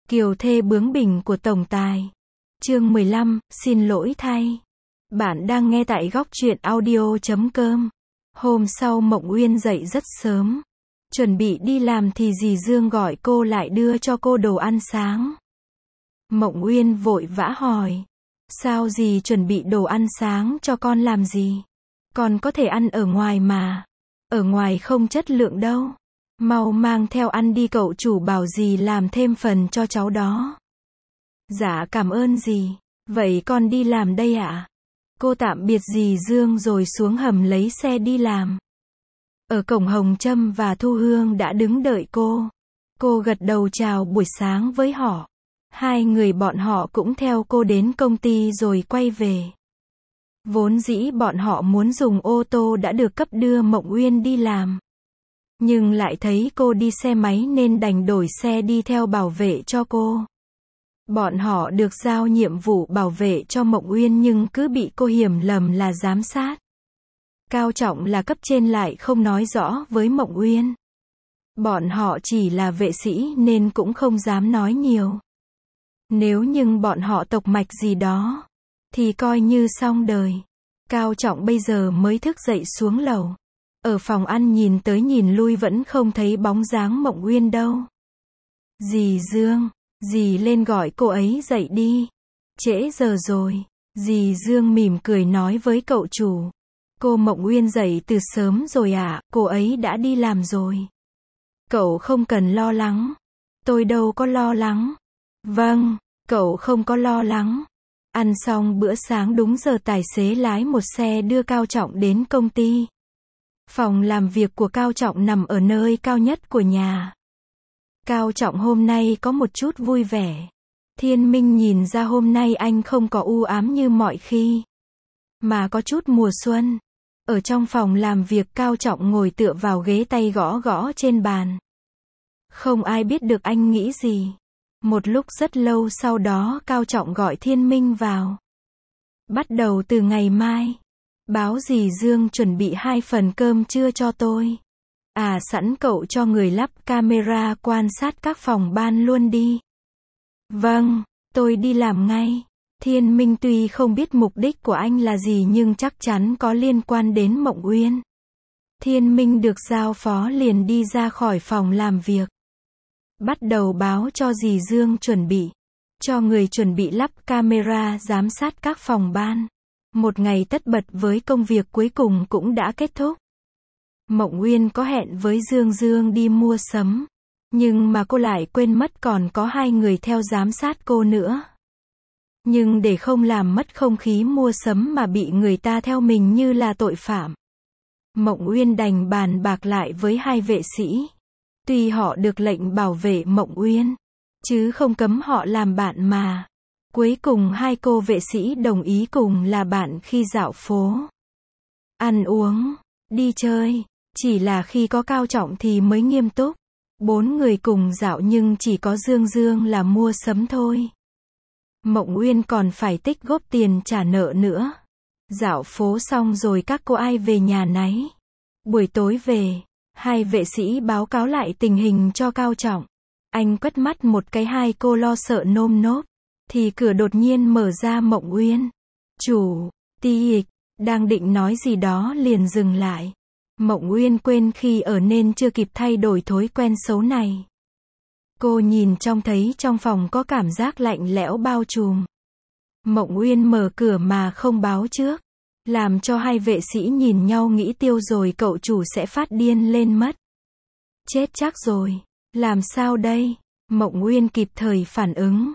Kiều thê bướng bỉnh của tổng tài. Chương 15, xin lỗi thay. Bạn đang nghe tại góc truyện audio.com. Hôm sau Mộng Uyên dậy rất sớm. Chuẩn bị đi làm thì dì Dương gọi cô lại đưa cho cô đồ ăn sáng. Mộng Uyên vội vã hỏi. Sao dì chuẩn bị đồ ăn sáng cho con làm gì? Con có thể ăn ở ngoài mà. Ở ngoài không chất lượng đâu. Mau mang theo ăn đi, cậu chủ bảo dì làm thêm phần cho cháu đó. Dạ cảm ơn dì. Vậy con đi làm đây ạ. Cô tạm biệt dì Dương rồi xuống hầm lấy xe đi làm. Ở cổng Hồng Trâm và Thu Hương đã đứng đợi cô. Cô gật đầu chào buổi sáng với họ. Hai người bọn họ cũng theo cô đến công ty rồi quay về. Vốn dĩ bọn họ muốn dùng ô tô đã được cấp đưa Mộng Uyên đi làm. Nhưng lại thấy cô đi xe máy nên đành đổi xe đi theo bảo vệ cho cô. Bọn họ được giao nhiệm vụ bảo vệ cho Mộng Uyên nhưng cứ bị cô hiểu lầm là giám sát. Cao Trọng là cấp trên lại không nói rõ với Mộng Uyên. Bọn họ chỉ là vệ sĩ nên cũng không dám nói nhiều. Nếu nhưng bọn họ tộc mạch gì đó, thì coi như xong đời. Cao Trọng bây giờ mới thức dậy xuống lầu. Ở phòng ăn nhìn tới nhìn lui vẫn không thấy bóng dáng Mộng Uyên đâu. Dì Dương, dì lên gọi cô ấy dậy đi. Trễ giờ rồi. Dì Dương mỉm cười nói với cậu chủ. Cô Mộng Uyên dậy từ sớm rồi ạ, cô ấy đã đi làm rồi. Cậu không cần lo lắng. Tôi đâu có lo lắng. Vâng, cậu không có lo lắng. Ăn xong bữa sáng đúng giờ tài xế lái một xe đưa Cao Trọng đến công ty. Phòng làm việc của Cao Trọng nằm ở nơi cao nhất của nhà. Cao Trọng hôm nay có một chút vui vẻ. Thiên Minh nhìn ra hôm nay anh không có u ám như mọi khi, mà có chút mùa xuân. Ở trong phòng làm việc Cao Trọng ngồi tựa vào ghế, tay gõ gõ trên bàn. Không ai biết được anh nghĩ gì. Một lúc rất lâu sau đó Cao Trọng gọi Thiên Minh vào. Bắt đầu từ ngày mai, báo dì Dương chuẩn bị 2 phần cơm trưa cho tôi. À sẵn cậu cho người lắp camera quan sát các phòng ban luôn đi. Vâng, tôi đi làm ngay. Thiên Minh tuy không biết mục đích của anh là gì nhưng chắc chắn có liên quan đến Mộng Uyên. Thiên Minh được giao phó liền đi ra khỏi phòng làm việc. Bắt đầu báo cho dì Dương chuẩn bị. Cho người chuẩn bị lắp camera giám sát các phòng ban. Một ngày tất bật với công việc cuối cùng cũng đã kết thúc. Mộng Uyên có hẹn với Dương Dương đi mua sắm. Nhưng mà cô lại quên mất còn có 2 người theo giám sát cô nữa. Nhưng để không làm mất không khí mua sắm mà bị người ta theo mình như là tội phạm, Mộng Uyên đành bàn bạc lại với 2 vệ sĩ. Tuy họ được lệnh bảo vệ Mộng Uyên, chứ không cấm họ làm bạn mà. Cuối cùng 2 cô vệ sĩ đồng ý cùng là bạn khi dạo phố, ăn uống, đi chơi. Chỉ là khi có Cao Trọng thì mới nghiêm túc. 4 người cùng dạo nhưng chỉ có Dương Dương là mua sắm thôi. Mộng Uyên còn phải tích góp tiền trả nợ nữa. Dạo phố xong rồi các cô ai về nhà nấy. Buổi tối về, 2 vệ sĩ báo cáo lại tình hình cho Cao Trọng. Anh quét mắt một cái, 2 cô lo sợ nơm nớp. Thì cửa đột nhiên mở ra. Mộng Uyên, chủ, ti đang định nói gì đó liền dừng lại. Mộng Uyên quên khi ở nên chưa kịp thay đổi thói quen xấu này. Cô nhìn trông thấy trong phòng có cảm giác lạnh lẽo bao trùm. Mộng Uyên mở cửa mà không báo trước, làm cho 2 vệ sĩ nhìn nhau nghĩ tiêu rồi cậu chủ sẽ phát điên lên mất. Chết chắc rồi, làm sao đây? Mộng Uyên kịp thời phản ứng.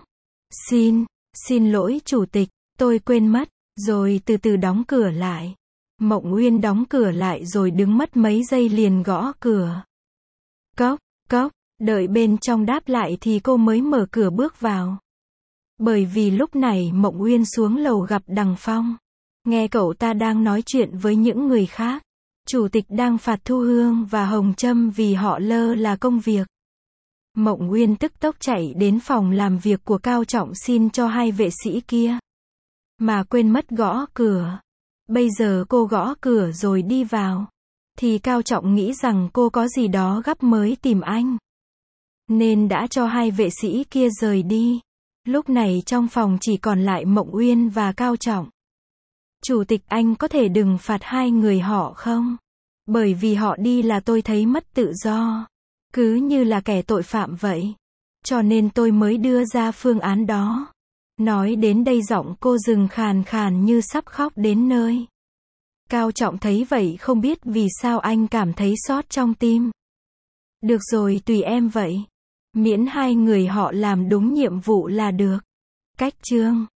Xin lỗi chủ tịch, tôi quên mất, rồi từ từ đóng cửa lại. Mộng Uyên đóng cửa lại rồi đứng mất mấy giây liền gõ cửa. Cốc, cốc, đợi bên trong đáp lại thì cô mới mở cửa bước vào. Bởi vì lúc này Mộng Uyên xuống lầu gặp Đằng Phong. Nghe cậu ta đang nói chuyện với những người khác. Chủ tịch đang phạt Thu Hương và Hồng Trâm vì họ lơ là công việc. Mộng Uyên tức tốc chạy đến phòng làm việc của Cao Trọng xin cho 2 vệ sĩ kia. Mà quên mất gõ cửa. Bây giờ cô gõ cửa rồi đi vào. Thì Cao Trọng nghĩ rằng cô có gì đó gấp mới tìm anh. nên đã cho hai vệ sĩ kia rời đi. Lúc này trong phòng chỉ còn lại Mộng Uyên và Cao Trọng. Chủ tịch, anh có thể đừng phạt hai người họ không? Bởi vì họ đi là tôi thấy mất tự do. Cứ như là kẻ tội phạm vậy. Cho nên tôi mới đưa ra phương án đó. Nói đến đây giọng cô dừng khàn khàn như sắp khóc đến nơi. Cao Trọng thấy vậy không biết vì sao anh cảm thấy xót trong tim. Được rồi, tùy em vậy. Miễn hai người họ làm đúng nhiệm vụ là được. Cách chương